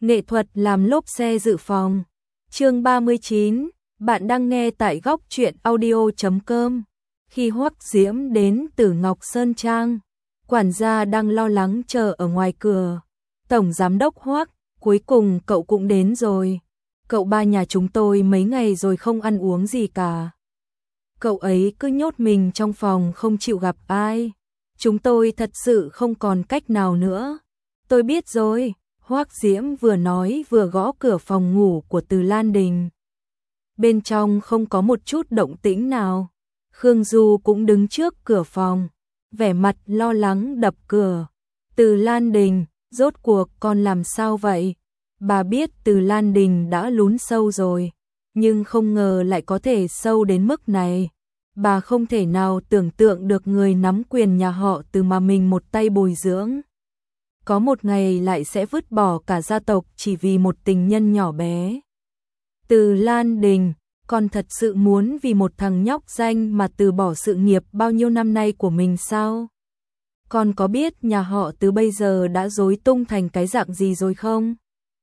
Nghệ thuật làm lốp xe dự phòng. Chương 39, bạn đang nghe tại góc truyện audio.com. Khi Hoắc Diễm đến từ Ngọc Sơn Trang, quản gia đang lo lắng chờ ở ngoài cửa. Tổng giám đốc Hoắc, cuối cùng cậu cũng đến rồi. Cậu ba nhà chúng tôi mấy ngày rồi không ăn uống gì cả. Cậu ấy cứ nhốt mình trong phòng không chịu gặp ai. Chúng tôi thật sự không còn cách nào nữa. Tôi biết rồi. Hoắc Diễm vừa nói vừa gõ cửa phòng ngủ của Từ Lan Đình. Bên trong không có một chút động tĩnh nào. Khương Du cũng đứng trước cửa phòng, vẻ mặt lo lắng đập cửa. Từ Lan Đình, rốt cuộc con làm sao vậy? Bà biết Từ Lan Đình đã lún sâu rồi, nhưng không ngờ lại có thể sâu đến mức này. Bà không thể nào tưởng tượng được người nắm quyền nhà họ Từ mà mình một tay bồi dưỡng. Có một ngày lại sẽ vứt bỏ cả gia tộc chỉ vì một tình nhân nhỏ bé. Từ Lan Đình, con thật sự muốn vì một thằng nhóc danh mà từ bỏ sự nghiệp bao nhiêu năm nay của mình sao? Con có biết nhà họ Từ bây giờ đã rối tung thành cái dạng gì rồi không?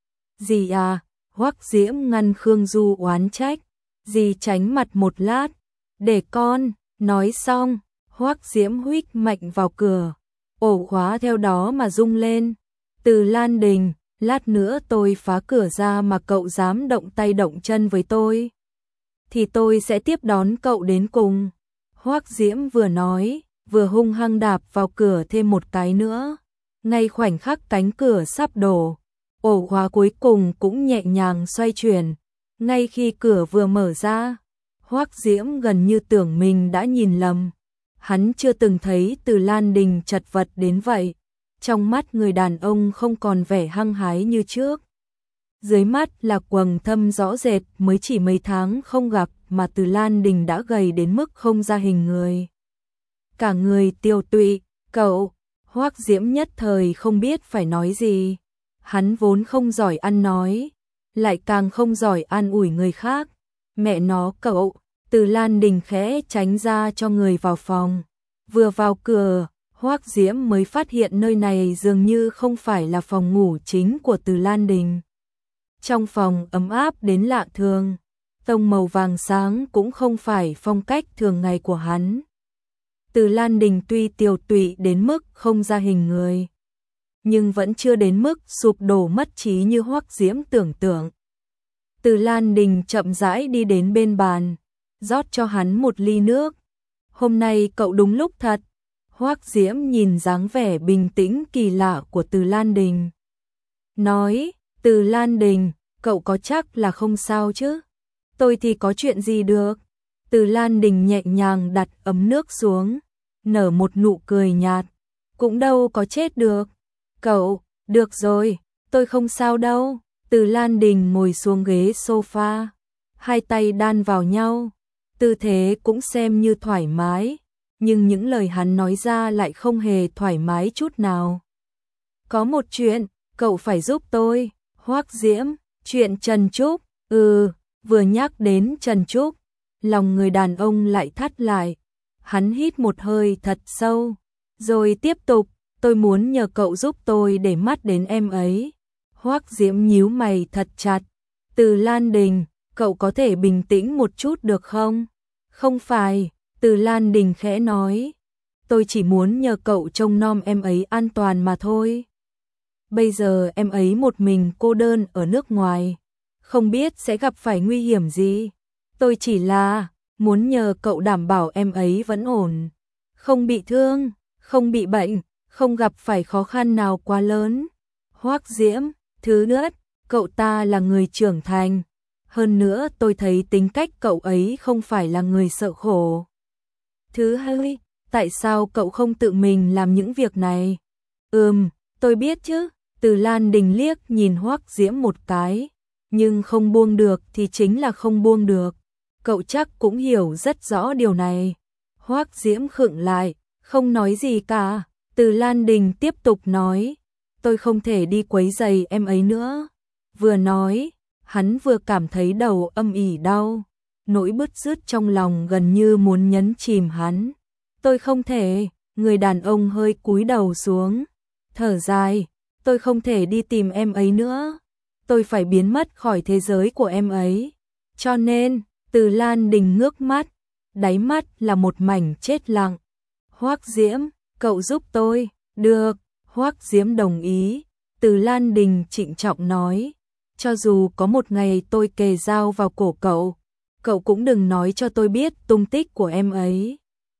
Dì à, Hoắc Diễm ngăn Khương Du oán trách. Dì tránh mặt một lát, để con, nói xong, Hoắc Diễm huých mạnh vào cửa. Ổ khóa theo đó mà rung lên. Từ Lan Đình, lát nữa tôi phá cửa ra mà cậu dám động tay động chân với tôi, thì tôi sẽ tiếp đón cậu đến cùng. Hoắc Diễm vừa nói, vừa hung hăng đạp vào cửa thêm một cái nữa. Ngay khoảnh khắc cánh cửa sắp đổ, ổ khóa cuối cùng cũng nhẹ nhàng xoay chuyển. Ngay khi cửa vừa mở ra, Hoắc Diễm gần như tưởng mình đã nhìn lầm. Hắn chưa từng thấy Từ Lan Đình chật vật đến vậy. Trong mắt người đàn ông không còn vẻ hăng hái như trước. Dưới mắt là quầng thâm rõ rệt, mới chỉ mấy tháng không gặp mà Từ Lan Đình đã gầy đến mức không ra hình người. Cả người tiêu tụy, cậu, Hoắc Diễm nhất thời không biết phải nói gì. Hắn vốn không giỏi ăn nói, lại càng không giỏi an ủi người khác. Mẹ nó cậu, Từ Lan Đình khẽ tránh ra cho người vào phòng. Vừa vào cửa, Hoắc Diễm mới phát hiện nơi này dường như không phải là phòng ngủ chính của Từ Lan Đình. Trong phòng ấm áp đến lạ thường, tông màu vàng sáng cũng không phải phong cách thường ngày của hắn. Từ Lan Đình tuy tiều tụy đến mức không ra hình người, nhưng vẫn chưa đến mức sụp đổ mất trí như Hoắc Diễm tưởng tượng. Từ Lan Đình chậm rãi đi đến bên bàn, rót cho hắn một ly nước. Hôm nay cậu đúng lúc thật. Hoắc Diễm nhìn dáng vẻ bình tĩnh kỳ lạ của Từ Lan Đình, nói, Từ Lan Đình, cậu có chắc là không sao chứ? Tôi thì có chuyện gì được? Từ Lan Đình nhẹ nhàng đặt ấm nước xuống, nở một nụ cười nhạt, cũng đâu có chết được. Cậu, được rồi, tôi không sao đâu. Từ Lan Đình ngồi xuống ghế sofa, hai tay đan vào nhau, tư thế cũng xem như thoải mái, nhưng những lời hắn nói ra lại không hề thoải mái chút nào. Có một chuyện, cậu phải giúp tôi. Hoắc Diễm, chuyện Trần Trúc, vừa nhắc đến Trần Trúc, lòng người đàn ông lại thắt lại. Hắn hít một hơi thật sâu, rồi tiếp tục, tôi muốn nhờ cậu giúp tôi để mắt đến em ấy. Hoắc Diễm nhíu mày thật chặt. Từ Lan Đình, cậu có thể bình tĩnh một chút được không? Không phải, Từ Lan Đình khẽ nói, tôi chỉ muốn nhờ cậu trông nom em ấy an toàn mà thôi. Bây giờ em ấy một mình cô đơn ở nước ngoài, không biết sẽ gặp phải nguy hiểm gì. Tôi chỉ là muốn nhờ cậu đảm bảo em ấy vẫn ổn, không bị thương, không bị bệnh, không gặp phải khó khăn nào quá lớn. Hoắc Diễm, thứ nhất, cậu ta là người trưởng thành. Hơn nữa tôi thấy tính cách cậu ấy không phải là người sợ khổ. Thứ hai, tại sao cậu không tự mình làm những việc này? Tôi biết chứ. Từ Lan Đình liếc nhìn Hoắc Diễm một cái, nhưng không buông được thì chính là không buông được. Cậu chắc cũng hiểu rất rõ điều này. Hoắc Diễm khựng lại, không nói gì cả. Từ Lan Đình tiếp tục nói, tôi không thể đi quấy rầy em ấy nữa. Vừa nói, hắn vừa cảm thấy đầu âm ỉ đau, nỗi bứt rứt trong lòng gần như muốn nhấn chìm hắn. Tôi không thể, người đàn ông hơi cúi đầu xuống, thở dài, tôi không thể đi tìm em ấy nữa. tôi phải biến mất khỏi thế giới của em ấy. Cho nên, Từ Lan Đình ngước mắt, đáy mắt là một mảnh chết lặng. Hoắc Diễm, cậu giúp tôi. Được, Hoắc Diễm đồng ý. Từ Lan Đình trịnh trọng nói, cho dù có một ngày tôi kề dao vào cổ cậu, cậu cũng đừng nói cho tôi biết tung tích của em ấy.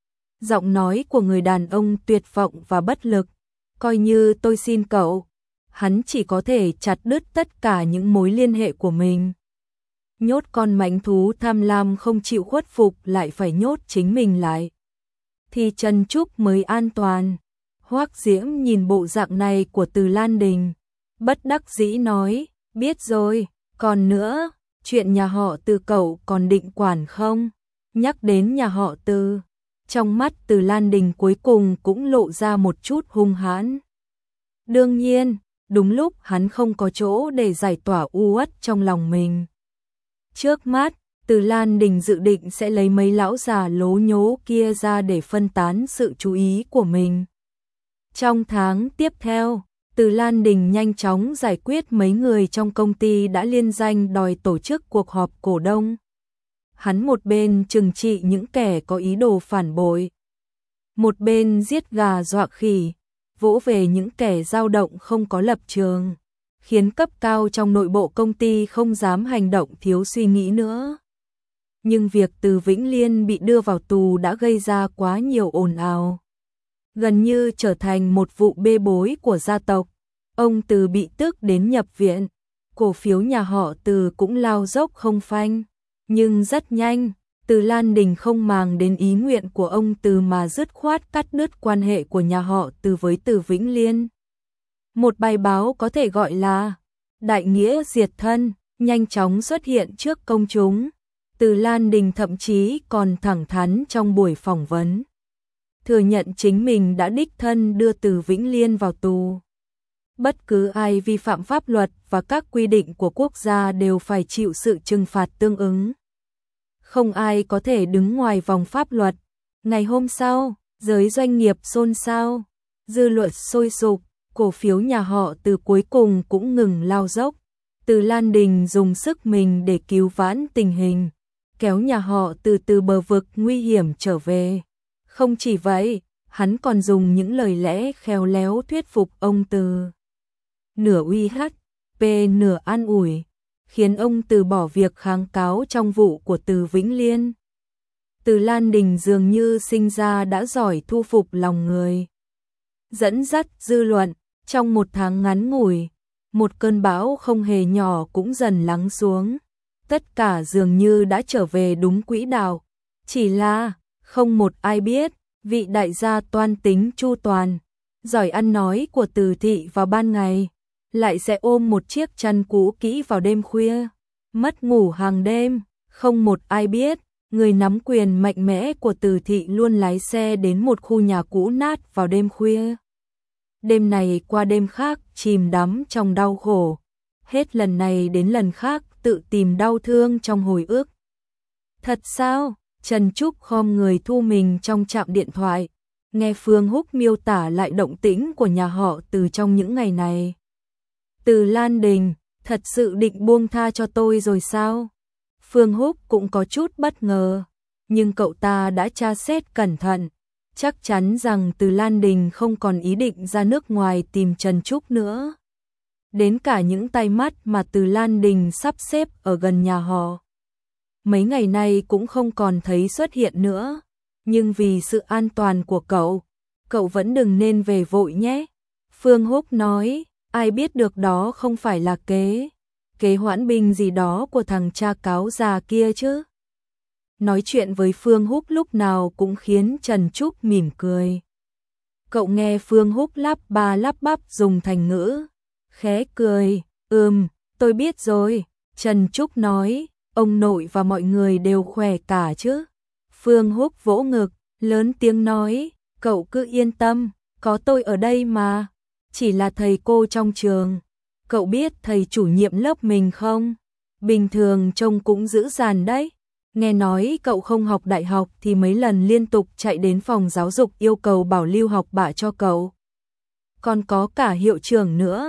Giọng nói của người đàn ông tuyệt vọng và bất lực. Coi như tôi xin cậu. Hắn chỉ có thể chặt đứt tất cả những mối liên hệ của mình. Nhốt con mãnh thú tham lam không chịu khuất phục lại phải nhốt chính mình lại, thì Trần Trúc mới an toàn. Hoắc Diễm nhìn bộ dạng này của Từ Lan Đình, bất đắc dĩ nói, biết rồi, còn nữa, chuyện nhà họ Từ cậu còn định quản không? Nhắc đến nhà họ Từ, trong mắt Từ Lan Đình cuối cùng cũng lộ ra một chút hung hãn. Đương nhiên, đúng lúc hắn không có chỗ để giải tỏa u uất trong lòng mình. Trước mắt, Từ Lan Đình dự định sẽ lấy mấy lão già lố nhố kia ra để phân tán sự chú ý của mình. Trong tháng tiếp theo, Từ Lan Đình nhanh chóng giải quyết mấy người trong công ty đã liên danh đòi tổ chức cuộc họp cổ đông. Hắn một bên trừng trị những kẻ có ý đồ phản bội, một bên giết gà dọa khỉ, vỗ về những kẻ dao động không có lập trường, khiến cấp cao trong nội bộ công ty không dám hành động thiếu suy nghĩ nữa. Nhưng việc Từ Vĩnh Liên bị đưa vào tù đã gây ra quá nhiều ồn ào, gần như trở thành một vụ bê bối của gia tộc. Ông Từ bị tức đến nhập viện, cổ phiếu nhà họ Từ cũng lao dốc không phanh. Nhưng rất nhanh, Từ Lan Đình không màng đến ý nguyện của ông Từ mà dứt khoát cắt đứt quan hệ của nhà họ Từ với Từ Vĩnh Liên. Một bài báo có thể gọi là Đại nghĩa diệt thân nhanh chóng xuất hiện trước công chúng. Từ Lan Đình thậm chí còn thẳng thắn trong buổi phỏng vấn, thừa nhận chính mình đã đích thân đưa Từ Vĩnh Liên vào tù. Bất cứ ai vi phạm pháp luật và các quy định của quốc gia đều phải chịu sự trừng phạt tương ứng. Không ai có thể đứng ngoài vòng pháp luật. Ngày hôm sau, giới doanh nghiệp xôn xao, dư luận sôi sục, cổ phiếu nhà họ Từ cuối cùng cũng ngừng lao dốc. Từ Lan Đình dùng sức mình để cứu vãn tình hình, kéo nhà họ từ bờ vực nguy hiểm trở về. Không chỉ vậy, hắn còn dùng những lời lẽ khéo léo thuyết phục ông Từ. Nửa uy hiếp, nửa an ủi, khiến ông Từ bỏ việc kháng cáo trong vụ của Từ Vĩnh Liên. Từ Lan Đình dường như sinh ra đã giỏi thu phục lòng người, dẫn dắt dư luận. Trong một tháng ngắn ngủi, một cơn bão không hề nhỏ cũng dần lắng xuống. Tất cả dường như đã trở về đúng quỹ đạo. Chỉ là, không một ai biết, vị đại gia toan tính chu toàn, giỏi ăn nói của Từ thị vào ban ngày, lại sẽ ôm một chiếc chăn cũ kỹ vào đêm khuya, mất ngủ hàng đêm. Không một ai biết, người nắm quyền mạnh mẽ của Từ thị luôn lái xe đến một khu nhà cũ nát vào đêm khuya. Đêm này qua đêm khác chìm đắm trong đau khổ, hết lần này đến lần khác tự tìm đau thương trong hồi ức. Thật sao? Trần Trúc khom người thu mình trong trạm điện thoại, nghe Phương Húc miêu tả lại động tĩnh của nhà họ Từ trong những ngày này. Từ Lan Đình, thật sự định buông tha cho tôi rồi sao? Phương Húc cũng có chút bất ngờ, nhưng cậu ta đã tra xét cẩn thận, chắc chắn rằng Từ Lan Đình không còn ý định ra nước ngoài tìm Trần Trúc nữa. Đến cả những tay mắt mà Từ Lan Đình sắp xếp ở gần nhà họ, mấy ngày nay cũng không còn thấy xuất hiện nữa. Nhưng vì sự an toàn của cậu vẫn đừng nên về vội nhé. Phương Húc nói, ai biết được đó không phải là kế hoãn binh gì đó của thằng cha cáo già kia chứ. Nói chuyện với Phương Húc lúc nào cũng khiến Trần Trúc mỉm cười. Cậu nghe Phương Húc lắp bắp dùng thành ngữ, khẽ cười, tôi biết rồi. Trần Trúc nói, ông nội và mọi người đều khỏe cả chứ. Phương Húc vỗ ngực, lớn tiếng nói, cậu cứ yên tâm, có tôi ở đây mà. Chỉ là thầy cô trong trường, cậu biết thầy chủ nhiệm lớp mình không? Bình thường trông cũng dữ dằn đấy. Nghe nói cậu không học đại học thì mấy lần liên tục chạy đến phòng giáo dục yêu cầu bảo lưu học bạ cho cậu. Còn có cả hiệu trưởng nữa.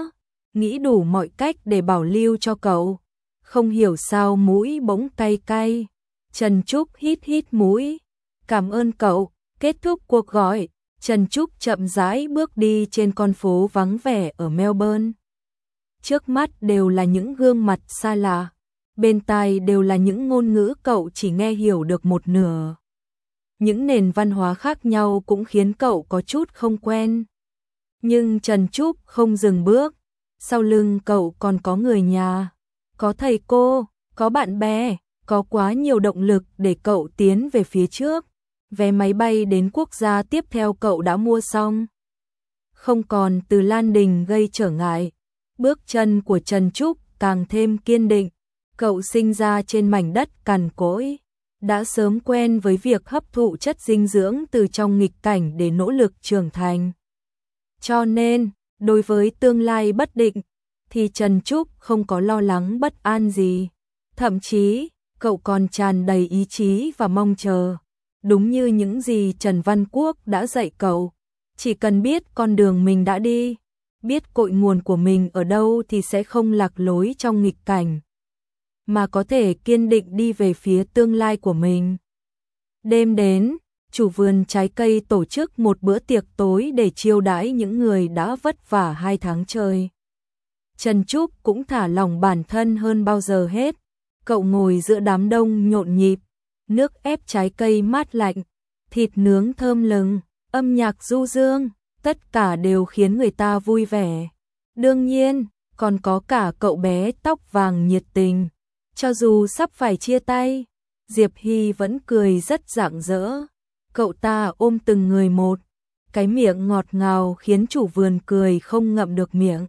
nghĩ đủ mọi cách để bảo lưu cho cậu. Không hiểu sao mũi bỗng cay cay. Trần Trúc hít hít mũi. Cảm ơn cậu. Kết thúc cuộc gọi, Trần Trúc chậm rãi bước đi trên con phố vắng vẻ ở Melbourne. Trước mắt đều là những gương mặt xa lạ, bên tai đều là những ngôn ngữ cậu chỉ nghe hiểu được một nửa. Những nền văn hóa khác nhau cũng khiến cậu có chút không quen. Nhưng Trần Trúc không dừng bước, sau lưng cậu còn có người nhà, có thầy cô, có bạn bè, có quá nhiều động lực để cậu tiến về phía trước. Vé máy bay đến quốc gia tiếp theo cậu đã mua xong. Không còn Từ Lan Đình gây trở ngại, bước chân của Trần Trúc càng thêm kiên định. Cậu sinh ra trên mảnh đất cằn cỗi, đã sớm quen với việc hấp thụ chất dinh dưỡng từ trong nghịch cảnh để nỗ lực trưởng thành. Cho nên, đối với tương lai bất định, thì Trần Trúc không có lo lắng bất an gì. Thậm chí, cậu còn tràn đầy ý chí và mong chờ. Đúng như những gì Trần Văn Quốc đã dạy cậu, chỉ cần biết con đường mình đã đi, biết cội nguồn của mình ở đâu thì sẽ không lạc lối trong nghịch cảnh, mà có thể kiên định đi về phía tương lai của mình. Đêm đến, chủ vườn trái cây tổ chức một bữa tiệc tối để chiêu đãi những người đã vất vả 2 tháng trời. Trần Trúc cũng thả lỏng bản thân hơn bao giờ hết. Cậu ngồi giữa đám đông nhộn nhịp, nước ép trái cây mát lạnh, thịt nướng thơm lừng, âm nhạc du dương, tất cả đều khiến người ta vui vẻ. Đương nhiên, còn có cả cậu bé tóc vàng nhiệt tình. Cho dù sắp phải chia tay, Diệp Hy vẫn cười rất rạng rỡ. Cậu ta ôm từng người một, cái miệng ngọt ngào khiến chủ vườn cười không ngậm được miệng.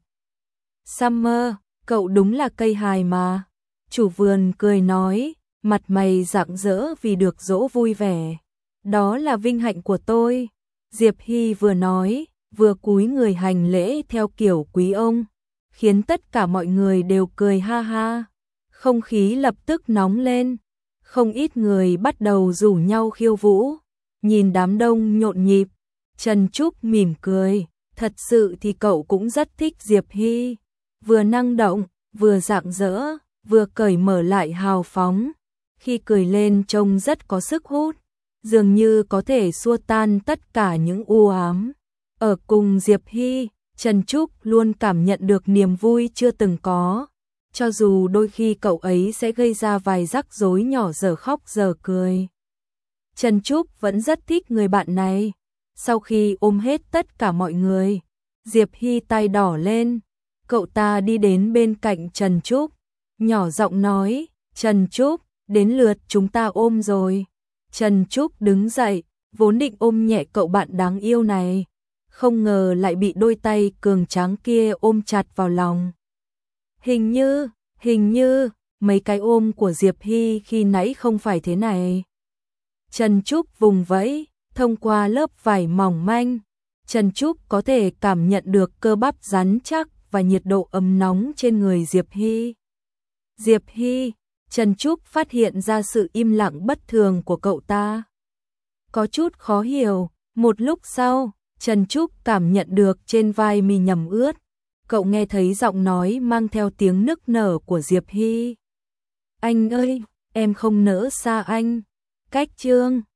Summer, cậu đúng là cây hài mà. Chủ vườn cười nói, mặt mày rạng rỡ vì được dỗ vui vẻ. Đó là vinh hạnh của tôi. Diệp Hy vừa nói, vừa cúi người hành lễ theo kiểu quý ông, khiến tất cả mọi người đều cười ha ha. Không khí lập tức nóng lên, không ít người bắt đầu rủ nhau khiêu vũ. Nhìn đám đông nhộn nhịp, Trần Trúc mỉm cười, thật sự thì cậu cũng rất thích Diệp Hy, vừa năng động, vừa rạng rỡ, vừa cởi mở lại hào phóng. Khi cười lên trông rất có sức hút, dường như có thể xua tan tất cả những u ám. Ở cùng Diệp Hy, Trần Trúc luôn cảm nhận được niềm vui chưa từng có, cho dù đôi khi cậu ấy sẽ gây ra vài rắc rối nhỏ giờ khóc giờ cười. Trần Trúc vẫn rất thích người bạn này. Sau khi ôm hết tất cả mọi người, Diệp Hy tay đỏ lên, cậu ta đi đến bên cạnh Trần Trúc, nhỏ giọng nói, Trần Trúc, đến lượt chúng ta ôm rồi. Trần Trúc đứng dậy, vốn định ôm nhẹ cậu bạn đáng yêu này, không ngờ lại bị đôi tay cường tráng kia ôm chặt vào lòng. Hình như, mấy cái ôm của Diệp Hy khi nãy không phải thế này. Trần Trúc vùng vẫy, thông qua lớp vải mỏng manh, Trần Trúc có thể cảm nhận được cơ bắp rắn chắc và nhiệt độ ấm nóng trên người Diệp Hy. Diệp Hy, Trần Trúc phát hiện ra sự im lặng bất thường của cậu ta. Có chút khó hiểu, một lúc sau, Trần Trúc cảm nhận được trên vai mình nhầm ướt. Cậu nghe thấy giọng nói mang theo tiếng nức nở của Diệp Hy. Anh ơi, em không nỡ xa anh. Cách chương